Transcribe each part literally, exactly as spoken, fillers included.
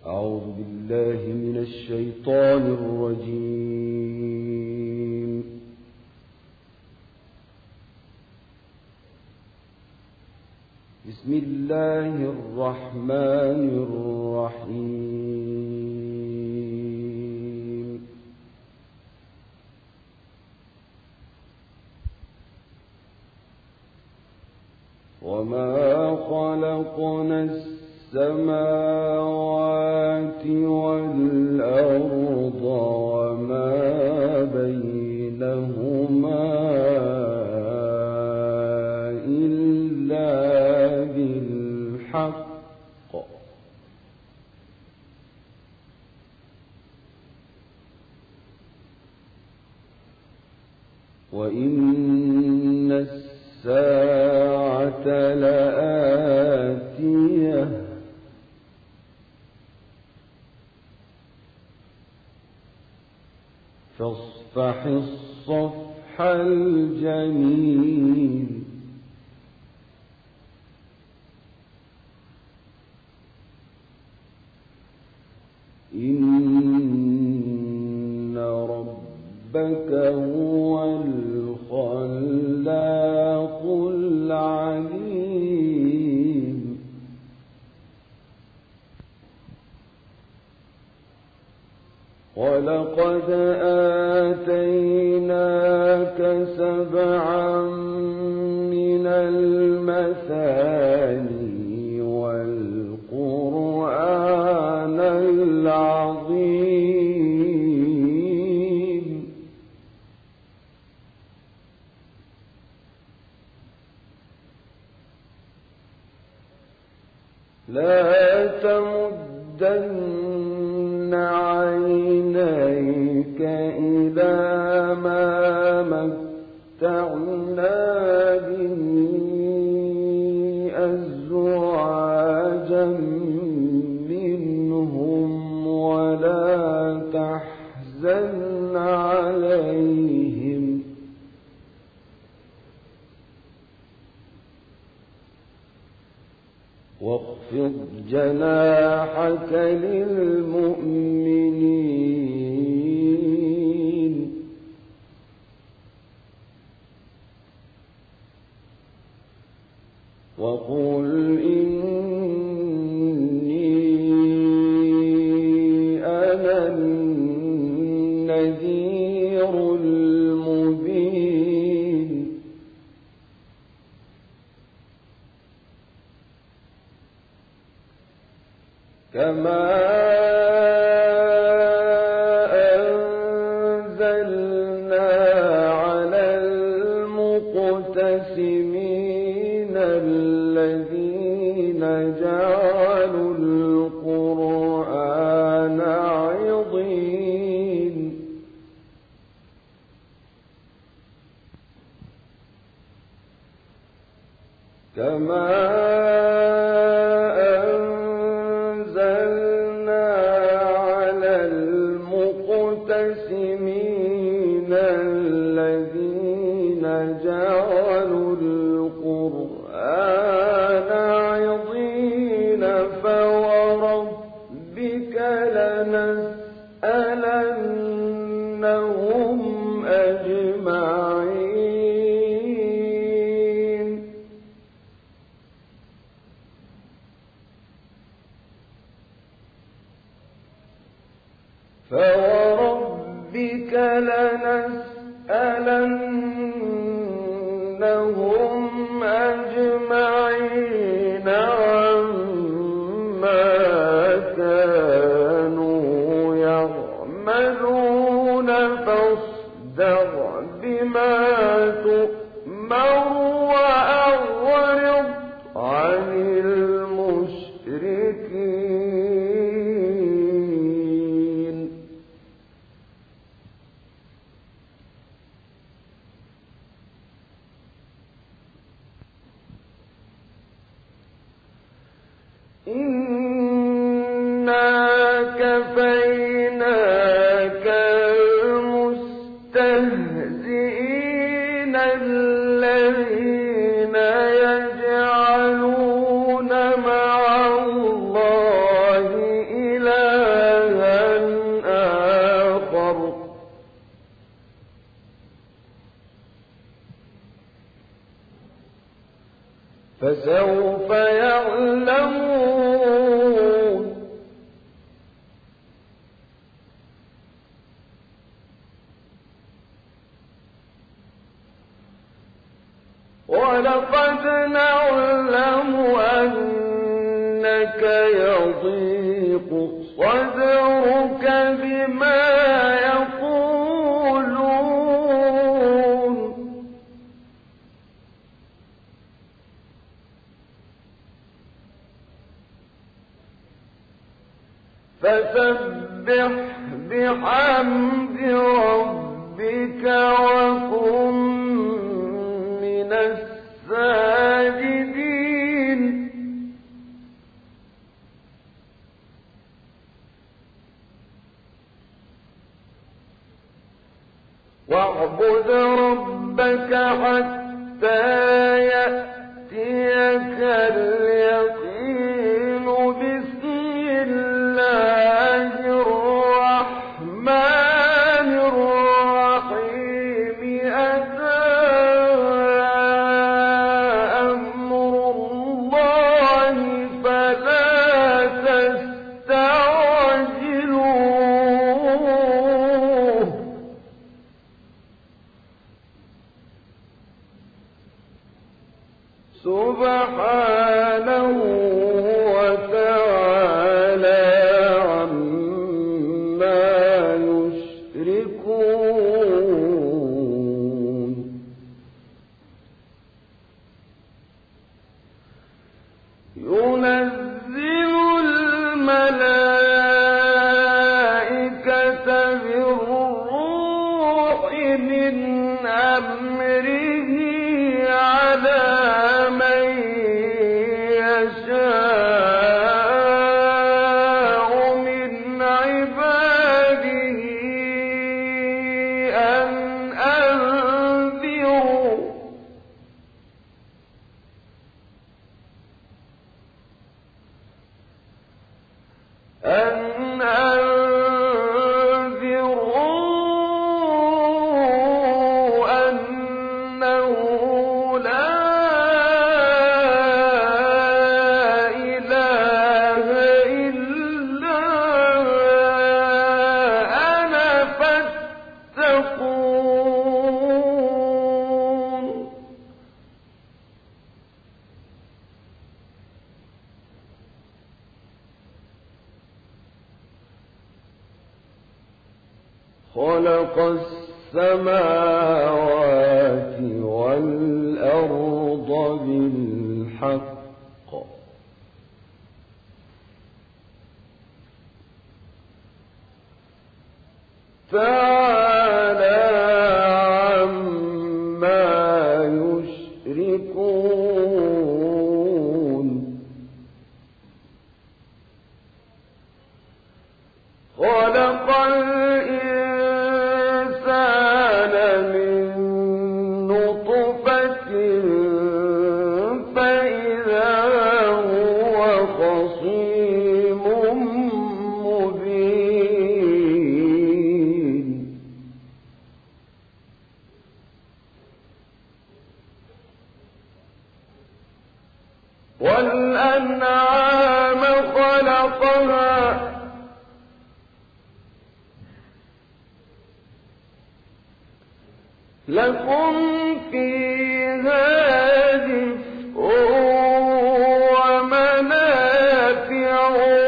أعوذ بالله من الشيطان الرجيم. بسم الله الرحمن الرحيم. وما خلقنا السماوات والأرض وما بينهما إلا بالحق وإن الساعة لآتية فاصفح الصفح الجميل إن ربك هو الخلاق العليم. ولقد آتيناك سبعا من المثاني والقرآن العظيم. لا تمدن عينيك إلى ما متعنا به أزواجا منهم ولا تحزن عليهم واخفض جناحك للمؤمنين وقل إني أنا النذير المبين. كما أنزلنا على المقتسمين الذين جعلوا القرآن عضين. كما المقتسمين الذين جعلوا القرآن عضين فوربك لنسألنهم أجمعين. فوربك لنسألنهم أجمعين عما كانوا يعملون فاصدع بما تؤمر وأعرض عن المشركين. إنا كفيناك المستهزئين الذين يجعلون مع الله إلها فسوف يعلمون. ولقد نعلم أنك يضيق صدرك بما يقولون، فسبح بحمد ربك وكن من الساجدين. واعبد ربك حتى يأتيك اليقين. بسم الله الرحمن الرحيم. أتى أمر الله فلا تستعجلوه. سبحانه وتعالى عما يشركون. ينزل الملائكة بالروح من أمره على من يشاء من عباده أن أنذروا أن أنذروا أنه لا إله إلا أنا فاتقون. خلق السماوات والأرض بالحق تعالى عما يشركون. خلق الإنسان من نطفة فإذا هو خصيم مبين. والأنعام خلقها لكم فيها دفء ومنافع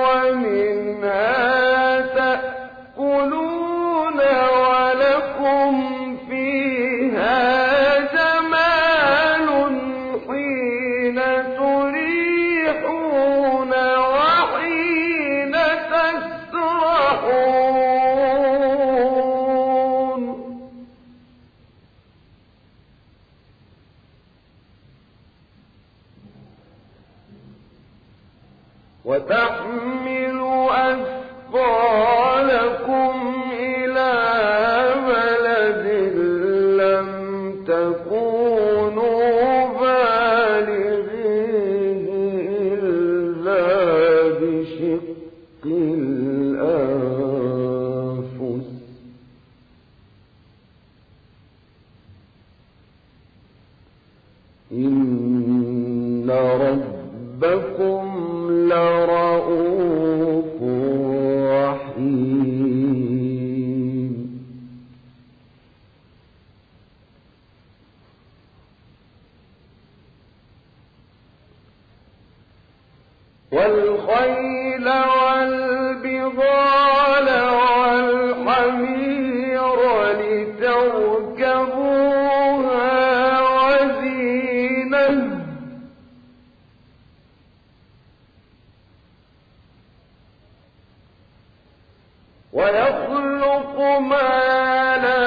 ومنها تأكلون ولكم فيها جمال حين تريحون وحين تسرحون. والبغال والحمير لتركبوها وزينة ويخلق ما لا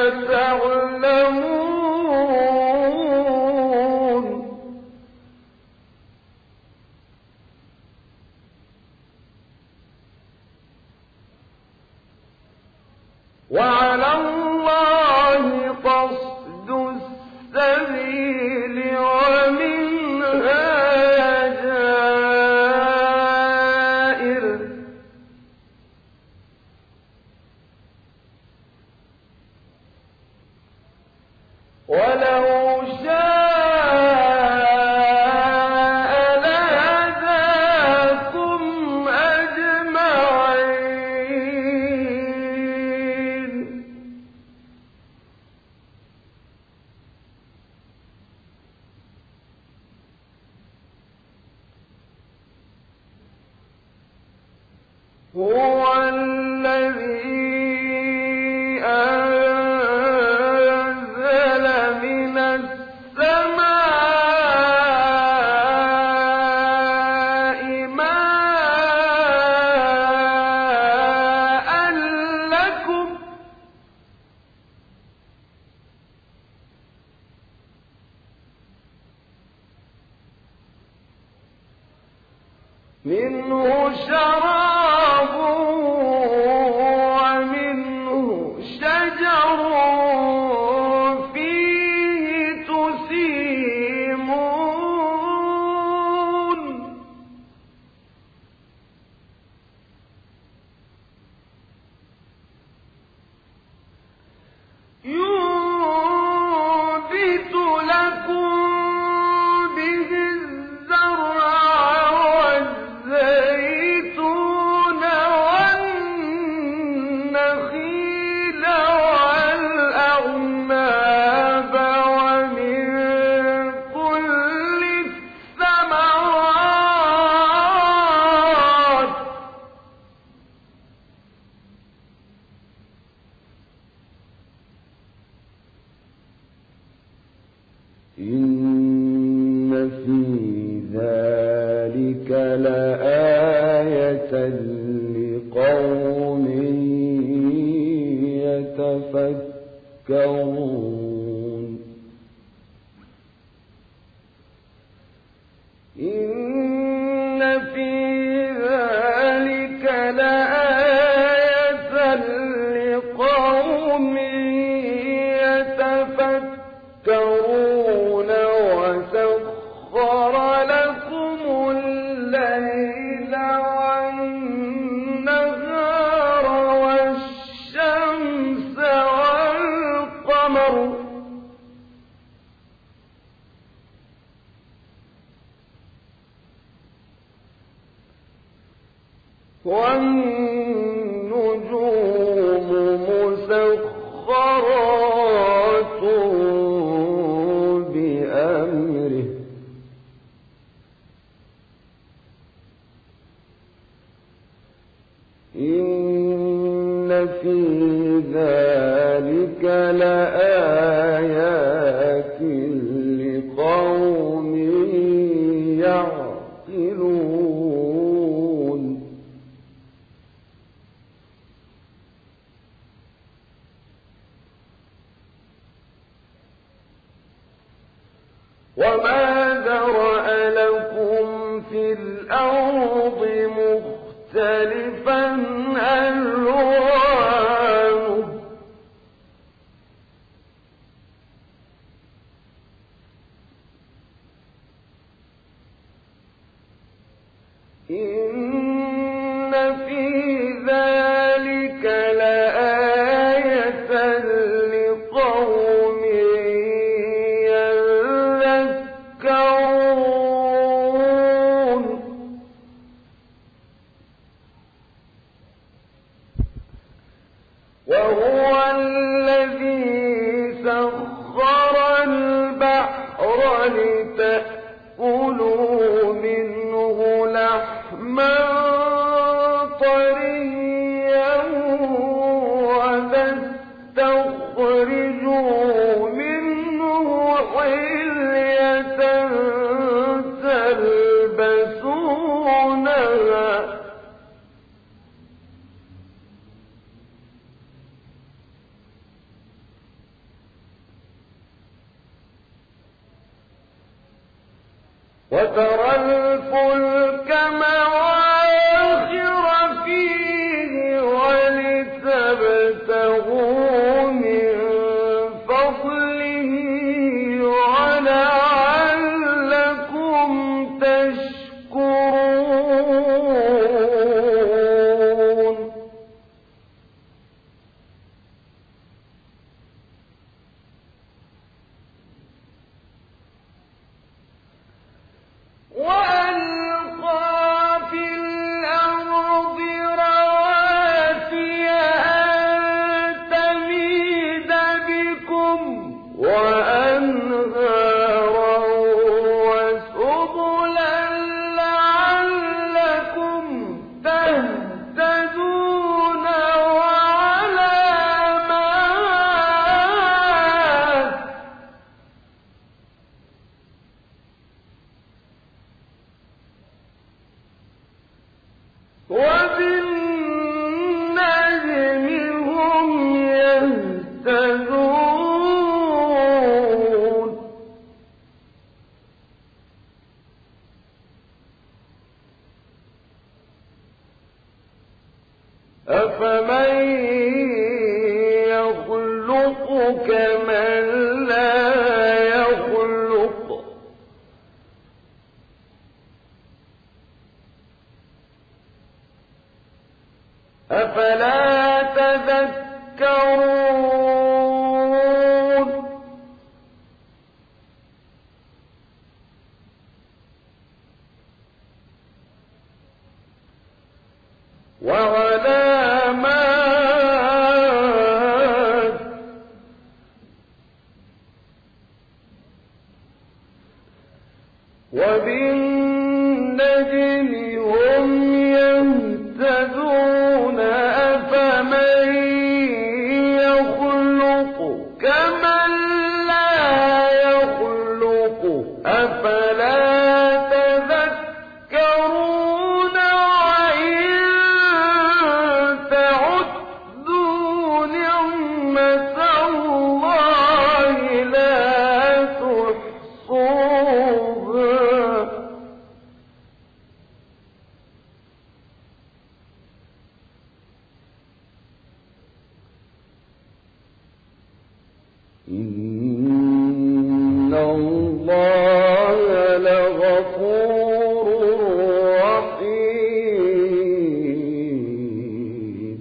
تعلمون وعلى الله قصد السبيل ومنها جائر ولو شاء لهداكم أجمعين هو الذي أنزل من السماء ماء لكم منه شراب ومنه شجر فيه تسيمون ينبت لكم به الزرع والزيتون والنخيل والأعناب ومن كل الثمرات إن في ذلك لآية لقوم يتفكرون إن في ذلك لآية لقوم يتفكرون وسخر لكم الليل والنهار والشمس والقمر والنجوم مسخرات بأمره إن في ذلك لآيات لقوم يعقلون وما ذرأ لكم في الأرض مختلفا ألوانه إن في ذلك لآية لقوم يذكرون وهو الذي سخر البحر لتأكلوا منه لحما حريا وتستخرجوا منه حلية تلبسونها وترى الفلك مواخر فيه ولتبتغوا من فضله ولعلكم تشكرون وألقى في الأرض رواسي أن تميد بكم وأنهارا وسبلا لعلكم تهتدون وعلامات وبالنجم هم يهتدون أفمن يخلق كمن لا يخلق أفلا تذكرون وعلامات وبالنجم هم يهتدون أفمن يخلق كمن لا يخلق أفلا تذكرون وإن تعدوا نعمة الله لا تحصوها إن الله لغفور رحيم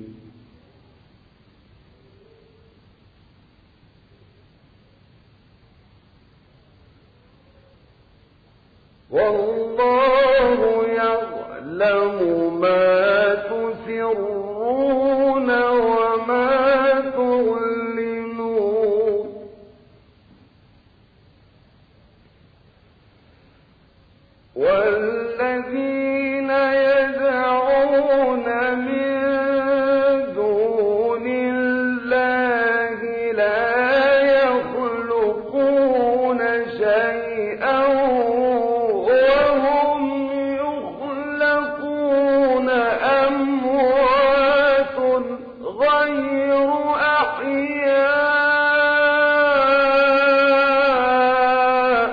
والله يعلم ما تسرون وما تعلنون والذين يدعون من دون الله لا يخلقون شيئا وهم يخلقون أموات غير أحياء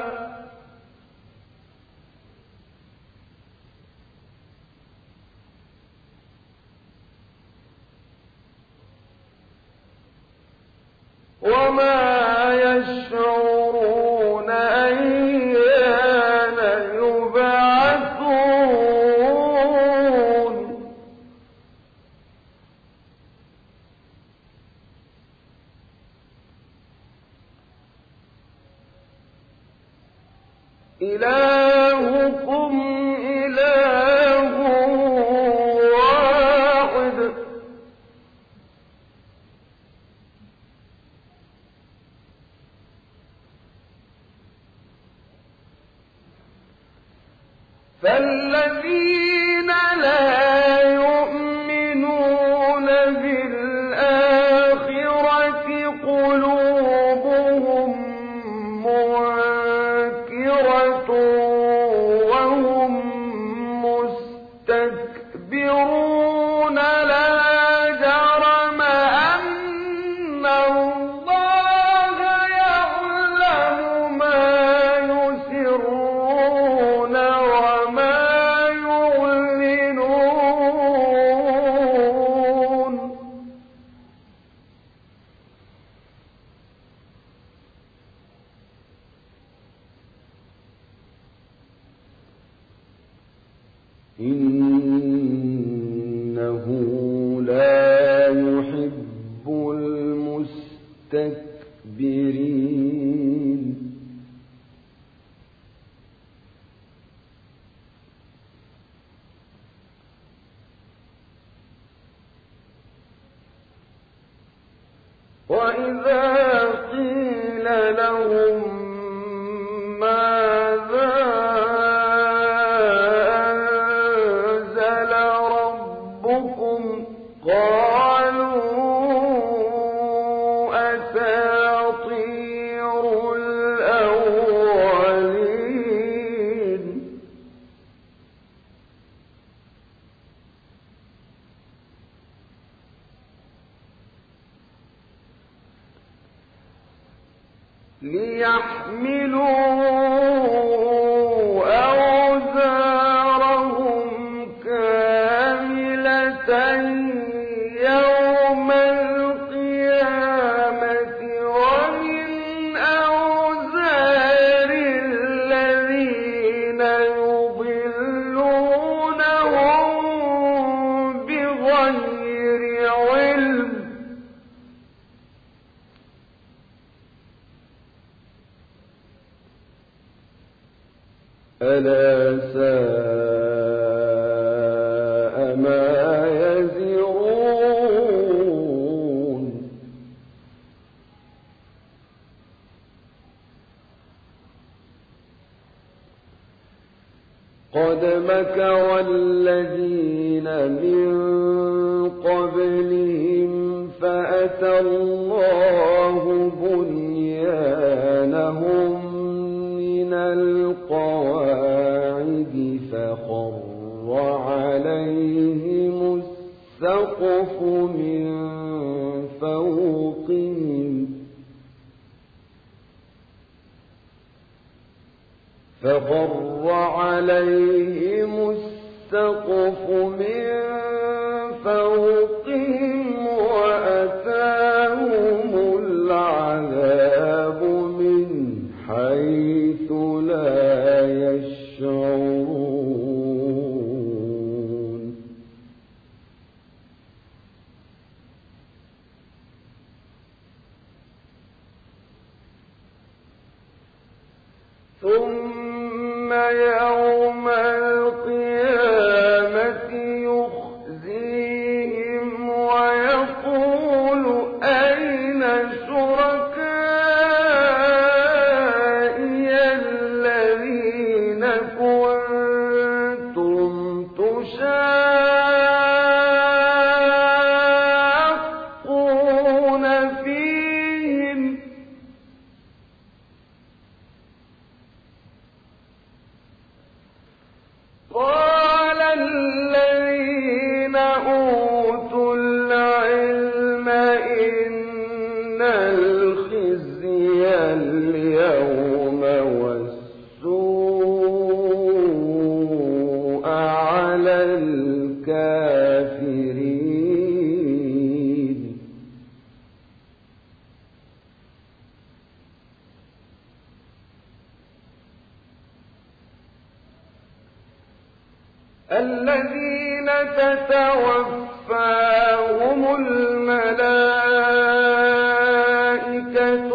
وما يشعرون أيان يبعثون إلهكم إله واحد فالذين لا يؤمنون وإذا قيل لهم ماذا أنزل ربكم قالوا أساطير الأولين ليحملوا أوزارهم كاملة يوم القيامة ومن أوزار الذين يضلونهم بغير علم ألا ساء ما يزرون قد مكر الذين من قبلهم فأتى الله بنيانهم من القواعد فخر عليهم السقف من فوقهم فخر عليهم السقف من فوقهم وأتاهم العذاب من حيث لا يشعرون ثم يوم القيامة يخزيهم ويقول أين شركائي الذين كنتم تشاقون فيهم قال الذين أوتوا العلم إن الخزي اليوم والسوء على الكافرين الذين تتوفاهم الملائكة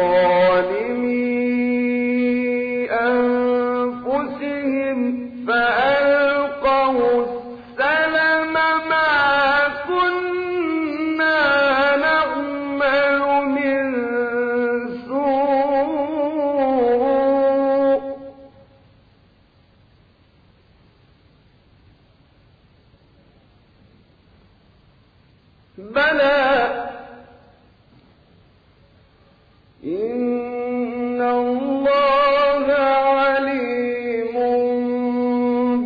ظالمي أنفسهم فألقوا السلم ما كنا نعمل من سوء بلى إن الله عليم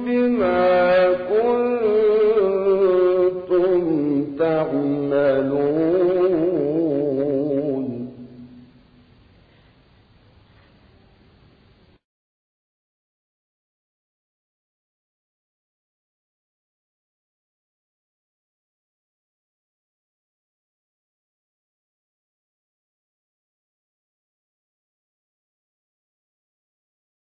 بما كنتم تعملون